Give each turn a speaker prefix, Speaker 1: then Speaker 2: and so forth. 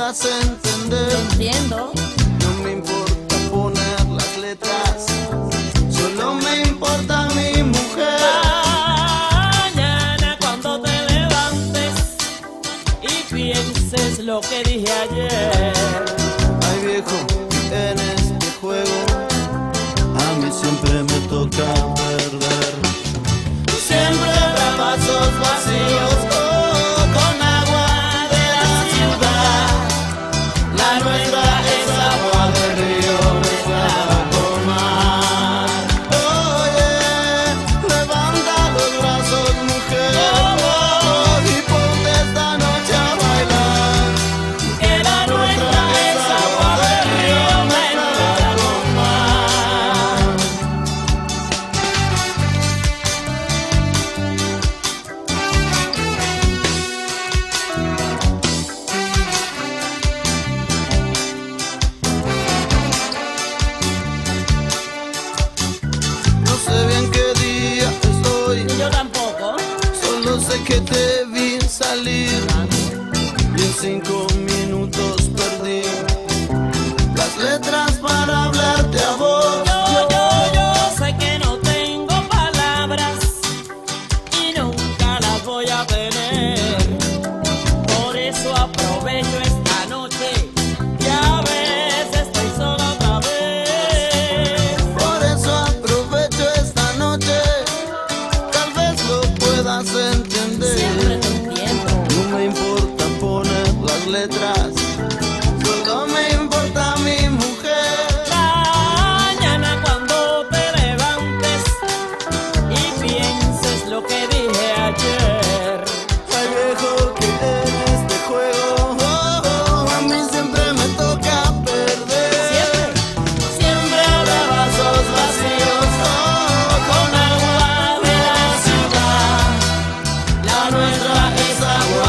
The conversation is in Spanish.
Speaker 1: puedas entender.
Speaker 2: Entiendo.
Speaker 1: No me importa poner las letras, solo me importa mi mujer.
Speaker 2: Mañana cuando te levantes y pienses lo que dije ayer.
Speaker 1: Ay viejo, en este juego a mí siempre me toca perder. Siempre habrá vasos vacíos con agua de la ciudad. La nuestra es agua de río mezclada con mar. Oye, levanta los brazos, mujer, y ponte esta noche a bailar.
Speaker 2: Que la nuestra es agua de río mezclada con mar.
Speaker 1: No sé bien qué día estoy,
Speaker 2: Yo tampoco.
Speaker 1: solo sé que te vi salir y en 5 minutos perdí las letras para hablarte a vos.
Speaker 2: Yo sé que no tengo palabras y nunca las voy a tener. Por eso aprovecho esta noche y a veces estoy sola otra vez.
Speaker 1: Por eso aprovecho esta noche, tal vez lo puedas entender.
Speaker 2: Siempre te entiendo.
Speaker 1: No me importa poner las letras, solo me importa mi mujer.
Speaker 2: Mañana cuando te levantes y pienses lo que dije ayer.
Speaker 1: Ay viejo, que en este juego a mí siempre me toca perder.
Speaker 2: Siempre habrá
Speaker 1: Vasos vacíos
Speaker 2: con agua de la ciudad.
Speaker 1: la nuestra es agua